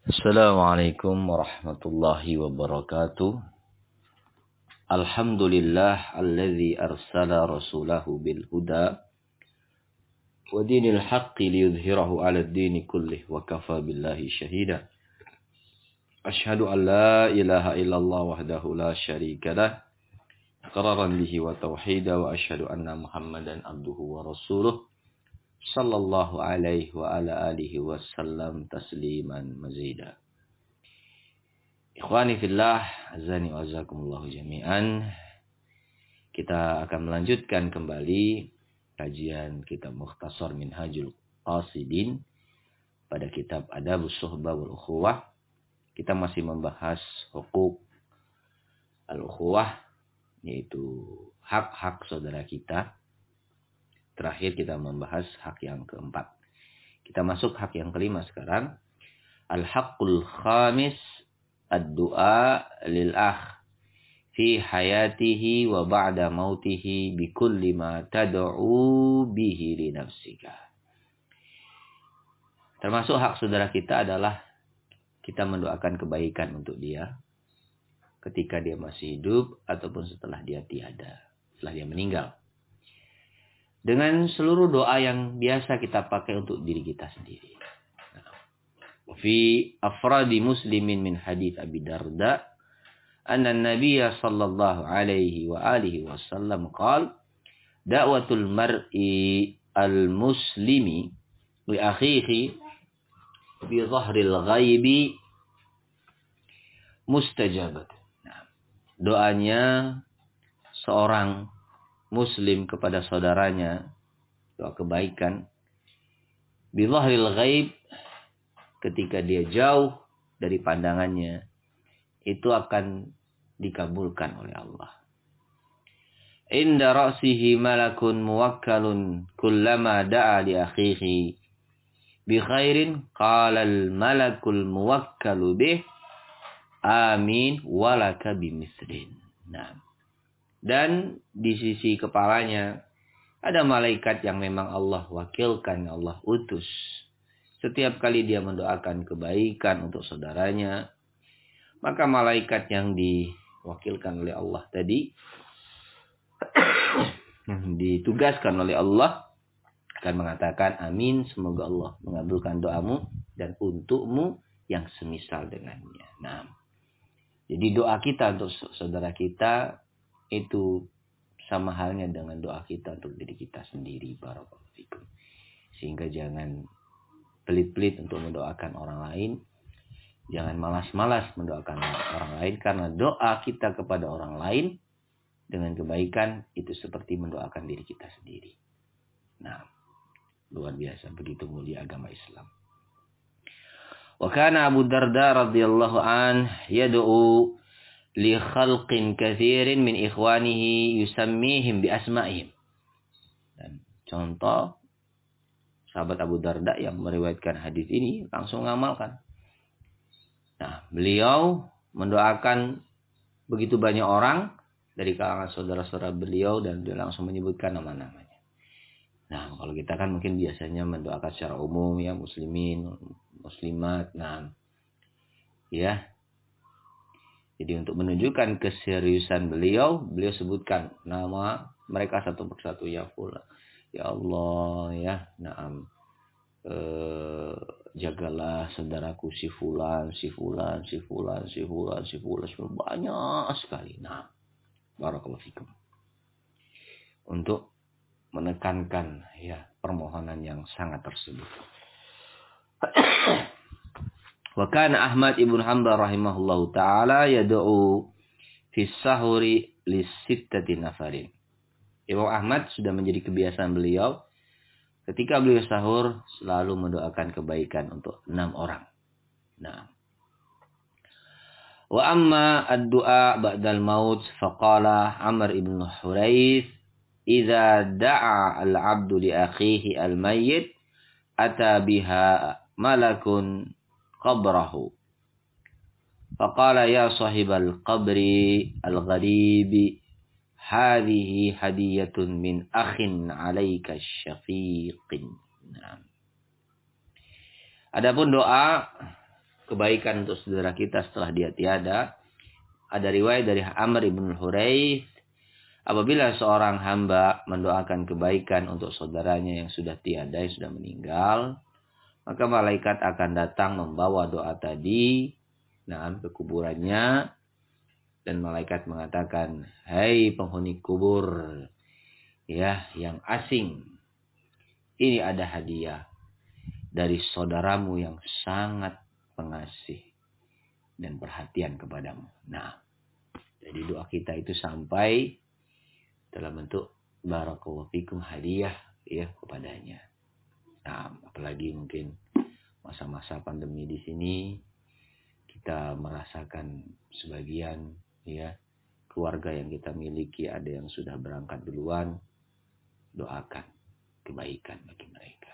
Assalamualaikum warahmatullahi wabarakatuh. Alhamdulillah alladzi arsala rasulahu bil huda wa dinil haqqi liyudhhirahu 'ala ad-dini kullih wa kafa billahi shahida. Asyhadu an la ilaha illallah wahdahu la syarika lah iqraran bihi wa tauhida wa asyhadu anna Muhammadan abduhu wa rasuluh sallallahu alaihi wa ala alihi wasallam tasliman mazida. Ikhwani fillah, azani wa azakumullahu jami'an. Kita akan melanjutkan kembali kajian kitab Mukhtasar Minhajul Qasidin pada kitab Adabus Suhbah wal Ukhuwah. Kita masih membahas hukuk al-ukhuwah, yaitu hak-hak saudara kita. Terakhir kita membahas hak yang keempat. Kita masuk hak yang kelima sekarang. Al-haqqul khamis ad-du'a lil akh fi hayatihi wa ba'da mautihi bi kulli ma tad'u bihi li nafsika. Termasuk hak saudara kita adalah kita mendoakan kebaikan untuk dia ketika dia masih hidup ataupun setelah dia tiada, setelah dia meninggal. Dengan seluruh doa yang biasa kita pakai untuk diri kita sendiri. Fi afradi muslimin min hadits Abi Darda anna an-nabiy sallallahu alaihi wa alihi wasallam qala da'watul mar'i al-muslimi li akhihi bi dhahril ghaibi mustajabat. Doanya seorang muslim kepada saudaranya, doa kebaikan bi dhahril ghaib, ketika dia jauh dari pandangannya, itu akan dikabulkan oleh Allah. Inda ra'sihi malakun muwakkalun kullama da'a li akhihi bi khairin qala al malakul muwakkalu bih amin walaka bimisrin. Nah, dan di sisi kepalanya ada malaikat yang memang Allah wakilkan, Allah utus. Setiap kali dia mendoakan kebaikan untuk saudaranya, maka malaikat yang diwakilkan oleh Allah tadi, yang ditugaskan oleh Allah, akan mengatakan amin, semoga Allah mengabulkan doamu dan untukmu yang semisal dengannya. Nah, jadi doa kita untuk saudara kita itu sama halnya dengan doa kita untuk diri kita sendiri. Barakallahu fikum. Sehingga jangan pelit-pelit untuk mendoakan orang lain. Jangan malas-malas mendoakan orang lain. Karena doa kita kepada orang lain dengan kebaikan itu seperti mendoakan diri kita sendiri. Nah, luar biasa. Begitu mulia agama Islam. Wa kana Abu Darda radhiyallahu an yad'u li khalqin kathirin min ikhwanihi yusammihim bi asma'ihim. Dan contoh sahabat Abu Darda yang meriwayatkan hadis ini langsung mengamalkan. Nah, beliau mendoakan begitu banyak orang dari kalangan saudara-saudara beliau dan dia langsung menyebutkan nama-namanya. Nah, kalau kita kan mungkin biasanya mendoakan secara umum ya, muslimin, muslimat. Nah, ya. Jadi untuk menunjukkan keseriusan beliau sebutkan nama mereka satu persatu. Ya fulan, ya Allah, ya naam, jagalah saudaraku si fulan, banyak sekali. Nah, barakallahu fikum. Untuk menekankan ya permohonan yang sangat tersebut. Wa kana Ahmad ibn Hanbal rahimahullahu ta'ala yad'u fi sahuri li sittati nafarin. Imam Ahmad sudah menjadi kebiasaan beliau ketika beliau sahur selalu mendoakan kebaikan untuk 6 orang. Nah. Wa amma ad-du'a ba'dal maut faqala Amr ibn Huraith idza da'a al-'abdu li akhihi al-mayyit ata biha malakun qabrahu faqala ya sahibal qabri al-gharib hadhihi hadiyatun min akhin 'alaika syafiqin. Adapun doa kebaikan untuk saudara kita setelah dia tiada. Ada riwayat dari Amr ibn Huraith, apabila seorang hamba mendoakan kebaikan untuk saudaranya yang sudah tiada, yang sudah meninggal, maka malaikat akan datang membawa doa tadi ke kuburannya, dan malaikat mengatakan, "Hai penghuni kubur, ya yang asing, ini ada hadiah dari saudaramu yang sangat pengasih dan perhatian kepadamu." Nah, jadi doa kita itu sampai dalam bentuk barakallahu fikum, hadiah ya kepadanya. Nah, apalagi mungkin masa-masa pandemi di sini kita merasakan sebagian ya keluarga yang kita miliki ada yang sudah berangkat duluan, doakan kebaikan bagi mereka.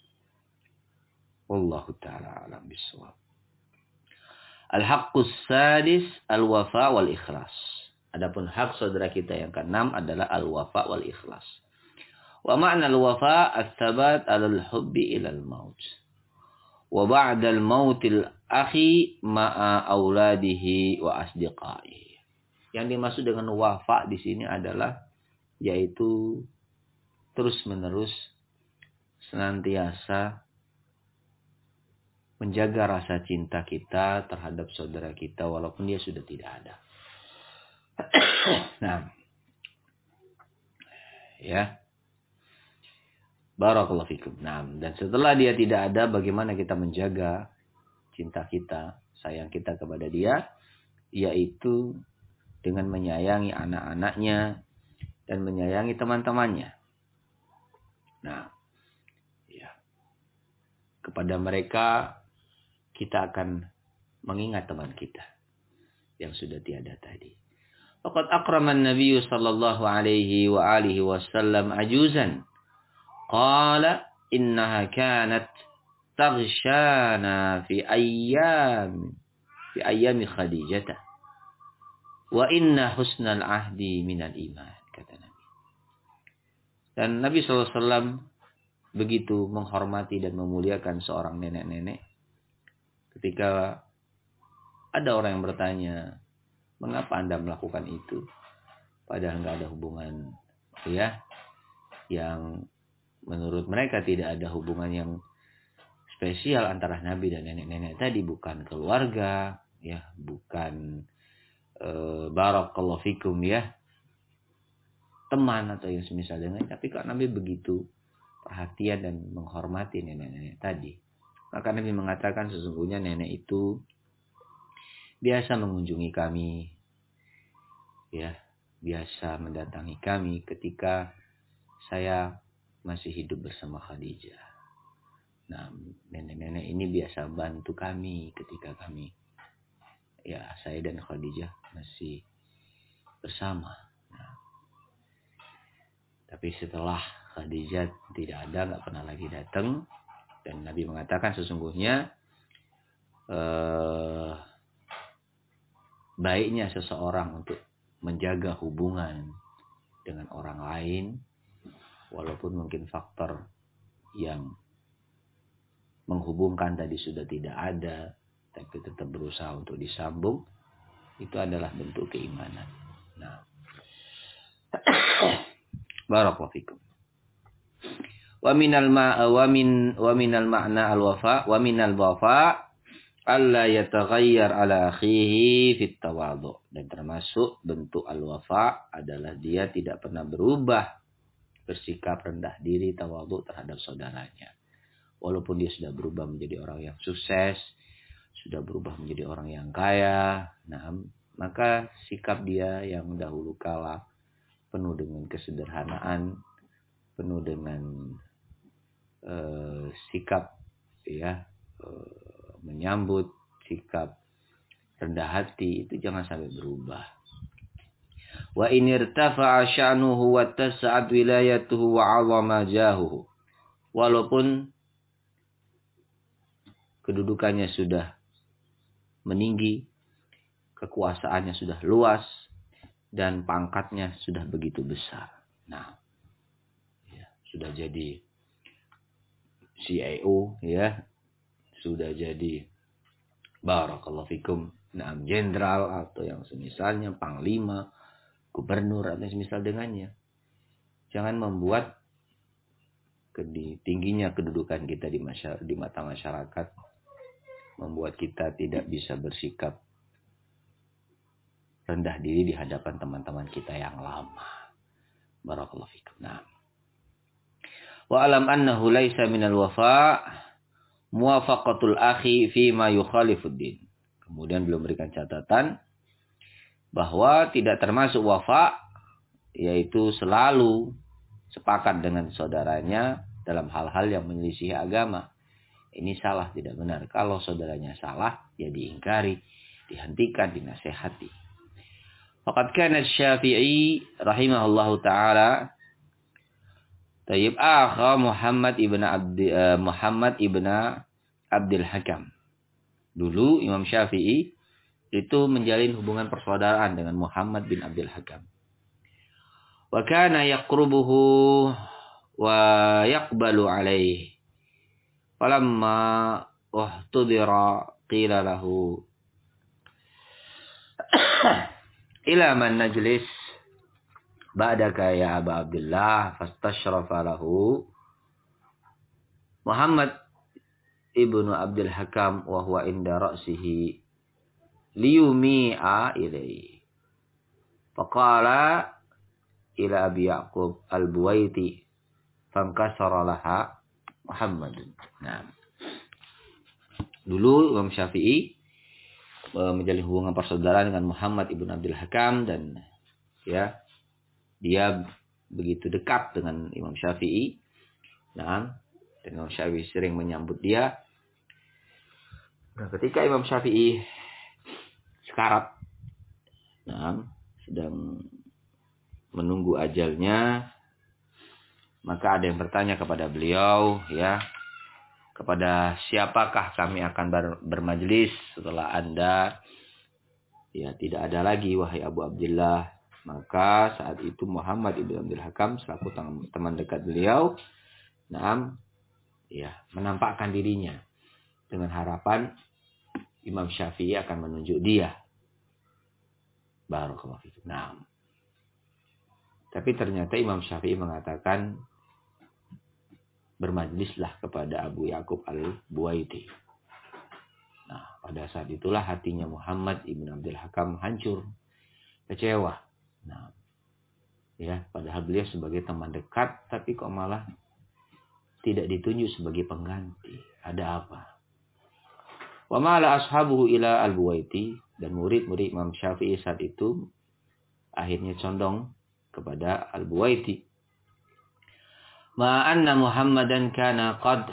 Wallahu ta'ala alam bisawab. Al-haqqus sadis al-wafa wal ikhlas. Adapun hak saudara kita yang keenam adalah al-wafa wal ikhlas. Wa ma'na al-wafa as-sabat 'alal hubbi ilal maut. Wa ba'dal mautil akhi ma'a auladihi wa asdiqaihi. Yang dimaksud dengan wafa di sini adalah yaitu terus-menerus senantiasa menjaga rasa cinta kita terhadap saudara kita walaupun dia sudah tidak ada. Nah, ya. Barakallahu fikum. Nah, dan setelah dia tidak ada, bagaimana kita menjaga cinta kita, sayang kita kepada dia, yaitu dengan menyayangi anak-anaknya dan menyayangi teman-temannya. Nah, ya. Kepada mereka kita akan mengingat teman kita yang sudah tiada tadi. Faqad akraman Nabi sallallahu alaihi wa alihi wasallam ajuzan. Qala innaha kanat taghshana fi ayyami Khadijah. Wa inna husnal ahdi minal iman, kata Nabi. Dan Nabi SAW begitu menghormati dan memuliakan seorang nenek-nenek. Ketika ada orang yang bertanya, mengapa Anda melakukan itu? Padahal nggak ada hubungan, ya, yang menurut mereka tidak ada hubungan yang spesial antara Nabi dan nenek-nenek tadi, bukan keluarga, ya, bukan barakallahu fikum ya, teman atau yang semisal dengan, tapi kalau Nabi begitu perhatian dan menghormati nenek-nenek tadi, maka Nabi mengatakan sesungguhnya nenek itu biasa mengunjungi kami, ya, biasa mendatangi kami ketika saya masih hidup bersama Khadijah. Nah, nenek-nenek ini biasa bantu kami ketika kami, ya, saya dan Khadijah masih bersama. Nah, tapi setelah Khadijah tidak ada, nggak pernah lagi datang, dan Nabi mengatakan sesungguhnya baiknya seseorang untuk menjaga hubungan dengan orang lain, walaupun mungkin faktor yang menghubungkan tadi sudah tidak ada, tapi tetap berusaha untuk disambung, itu adalah bentuk keimanan. Nah, barakallahu fikum. Wa minal ma'na al-wafa wa minal wafa alla yataghayyar ala akhihi fit tawadhu. Dan termasuk bentuk al-wafa adalah dia tidak pernah berubah bersikap rendah diri, tawadhu terhadap saudaranya. Walaupun dia sudah berubah menjadi orang yang sukses, sudah berubah menjadi orang yang kaya, nah, maka sikap dia yang dahulu kala penuh dengan kesederhanaan, penuh dengan sikap, ya, menyambut, sikap rendah hati, itu jangan sampai berubah. Wa in irtafa'a sya'nuhu wa tas'ad wilayatuhu wa 'azama jahuhu. Walaupun kedudukannya sudah meninggi, kekuasaannya sudah luas, dan pangkatnya sudah begitu besar. Nah, ya, sudah jadi CEO, ya, sudah jadi Barakallahu fikum. Nah, jenderal atau yang semisalnya, panglima, gubernur atau yang semisal dengannya. Jangan membuat tingginya kedudukan kita di mata masyarakat membuat kita tidak bisa bersikap rendah diri di hadapan teman-teman kita yang lama. Barakallahu fikum. Nah. Wa alam annahu laisa minal wafa muwafaqatul akhi fi ma yukhalifuddin. Kemudian beliau memberikan catatan bahwa tidak termasuk wafa yaitu selalu sepakat dengan saudaranya dalam hal-hal yang menyelisih agama. Ini salah, tidak benar. Kalau saudaranya salah, ya diingkari, dihentikan, dinasehati. Faqad kana Syafi'i rahimahullahu taala tayyib akha Muhammad ibn Abdul Hakam. Dulu Imam Syafi'i itu menjalin hubungan persaudaraan dengan Muhammad bin Abdul Hakam. Wa kana yaqrubuhu wa yaqbalu alaihi. Falamma uhtudira qila lahu ila man najlis ba'daka ya Aba Abdullah fastashrafa lahu Muhammad ibnu Abdul Hakam wa huwa inda ra'sihi liyumi'a ilaihi. Faqala ila Abi Ya'qub al-Buwaiti fankasara laha Muhammadun. Nah, dulu Imam Syafi'i menjalin hubungan persaudaraan dengan Muhammad ibn Abdul Hakam dan ya dia begitu dekat dengan Imam Syafi'i. Nah, dan Imam Syafi'i sering menyambut dia. Nah, ketika Imam Syafi'i sekarat, nah, sedang menunggu ajalnya, maka ada yang bertanya kepada beliau, ya, kepada siapakah kami akan bermajlis setelah Anda ya tidak ada lagi, wahai Abu Abdullah. Maka saat itu Muhammad ibn Abdul Hakam selaku teman dekat beliau, ya, menampakkan dirinya dengan harapan Imam Syafi'i akan menunjuk dia. Barakallahu fikum. Nah, tapi ternyata Imam Syafi'i mengatakan bermajlislah kepada Abu Ya'qub al-Buwaiti. Nah, pada saat itulah hatinya Muhammad ibn Abdul Hakam hancur, kecewa. Nah, ya, padahal beliau sebagai teman dekat, tapi kok malah tidak ditunjuk sebagai pengganti. Ada apa? Wa mala ashabuhu ila al-Buwaiti, dan murid-murid Imam Syafi'i saat itu akhirnya condong kepada al-Buwaiti. Ma anna Muhammadan kana qad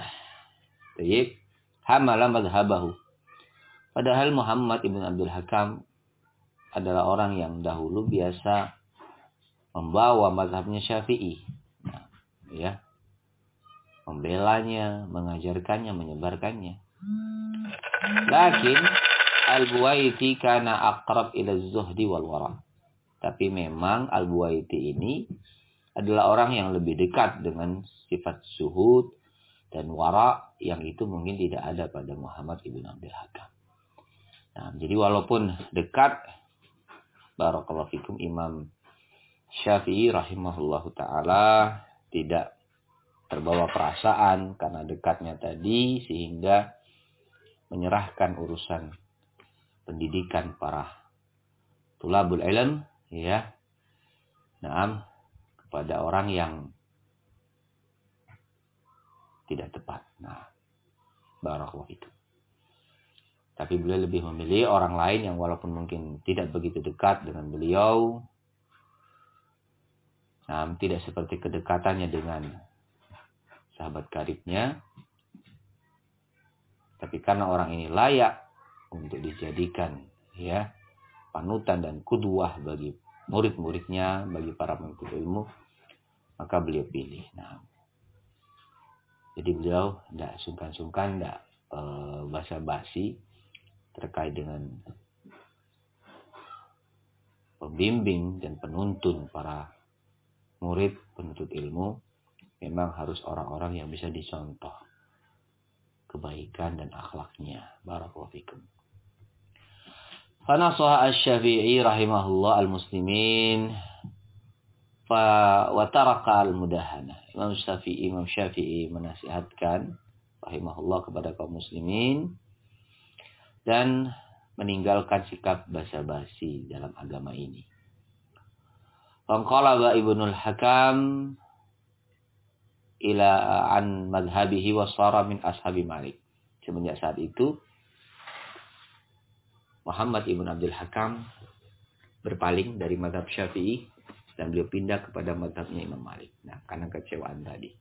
hamala madhhabahu. Padahal Muhammad ibn Abdul Hakam adalah orang yang dahulu biasa membawa mazhabnya Syafi'i. Nah, ya. Membelanya, mengajarkannya, menyebarkannya. Lakin al-Buwaiti kana aqrab ila az-zuhdi wal wara. Tapi memang al-Buwaiti ini adalah orang yang lebih dekat dengan sifat zuhud dan wara yang itu mungkin tidak ada pada Muhammad ibn Abdul Hakam. Nah, jadi walaupun dekat, barakallahu fikum, Imam Syafi'i rahimahullahu ta'ala tidak terbawa perasaan karena dekatnya tadi sehingga menyerahkan urusan pendidikan para tulabul ilm, ya, pada orang yang tidak tepat. Nah, barakallahu fikum. Tapi beliau lebih memilih orang lain yang walaupun mungkin tidak begitu dekat dengan beliau, tidak seperti kedekatannya dengan sahabat karibnya, tapi karena orang ini layak untuk dijadikan, ya, panutan dan qudwah bagi murid-muridnya, bagi para penuntut ilmu, maka beliau pilih. Nah, jadi beliau tidak sungkan-sungkan, tidak basa-basi terkait dengan pembimbing dan penuntun para murid penuntut ilmu. Memang harus orang-orang yang bisa dicontoh kebaikan dan akhlaknya. Barakallahu fikum. Fanasaha Asy-Syafi'i rahimahullah al-muslimin wa taraka al-mudahana. Imam Syafi'i menasihatkan rahimahullah kepada kaum muslimin dan meninggalkan sikap basa-basi dalam agama ini. Fanqalaba Ibnul Hakam ila an madhhabihi wa sara min ashabi Malik. Semenjak saat itu Muhammad ibn Abdul Hakam berpaling dari mazhab Syafi'i dan beliau pindah kepada mazhabnya Imam Malik. Nah, karena kecewaan tadi.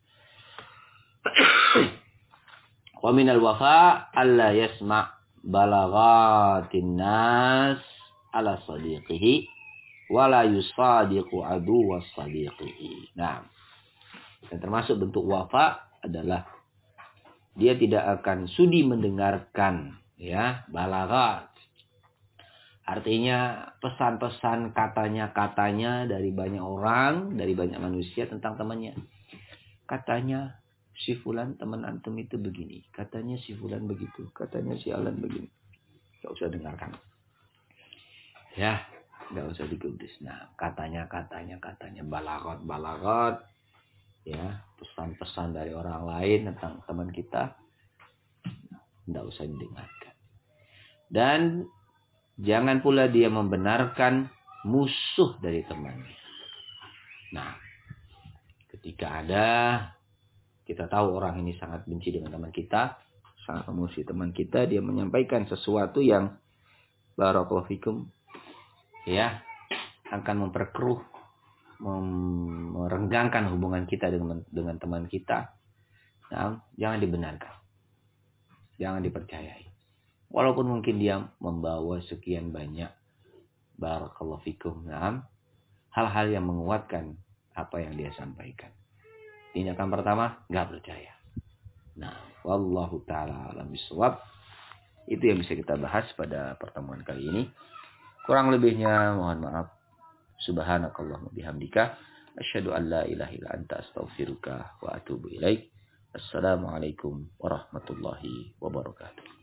Wa minal wafa alla yasma' balaghatin nas ala sadiqihi wa la yusadiqu adu was sadiqihi. Nah, dan termasuk bentuk wafa adalah dia tidak akan sudi mendengarkan ya balaghat. Artinya pesan-pesan katanya dari banyak orang, dari banyak manusia tentang temannya. Katanya si fulan teman antum itu begini, katanya si fulan begitu, katanya si alan begini. Enggak usah dengarkan. Ya, enggak usah digubris. Nah, katanya balaghat ya, pesan-pesan dari orang lain tentang teman kita enggak usah didengarkan. Dan jangan pula dia membenarkan musuh dari temannya. Nah, ketika kita tahu orang ini sangat benci dengan teman kita, sangat memusuhi teman kita, dia menyampaikan sesuatu yang barakallahu fikum ya, akan memperkeruh, merenggangkan hubungan kita dengan teman kita. Nah, jangan dibenarkan. Jangan dipercayai. Walaupun mungkin dia membawa sekian banyak barakallahu fikum, hal-hal yang menguatkan apa yang dia sampaikan. Tindakan pertama, enggak percaya. Nah, wallahu taala alam bisawab. Itu yang bisa kita bahas pada pertemuan kali ini. Kurang lebihnya mohon maaf. Subhanakallahumma bihamdika asyhadu an la ilaha illa anta astaghfiruka wa atubu ilaik. Assalamualaikum warahmatullahi wabarakatuh.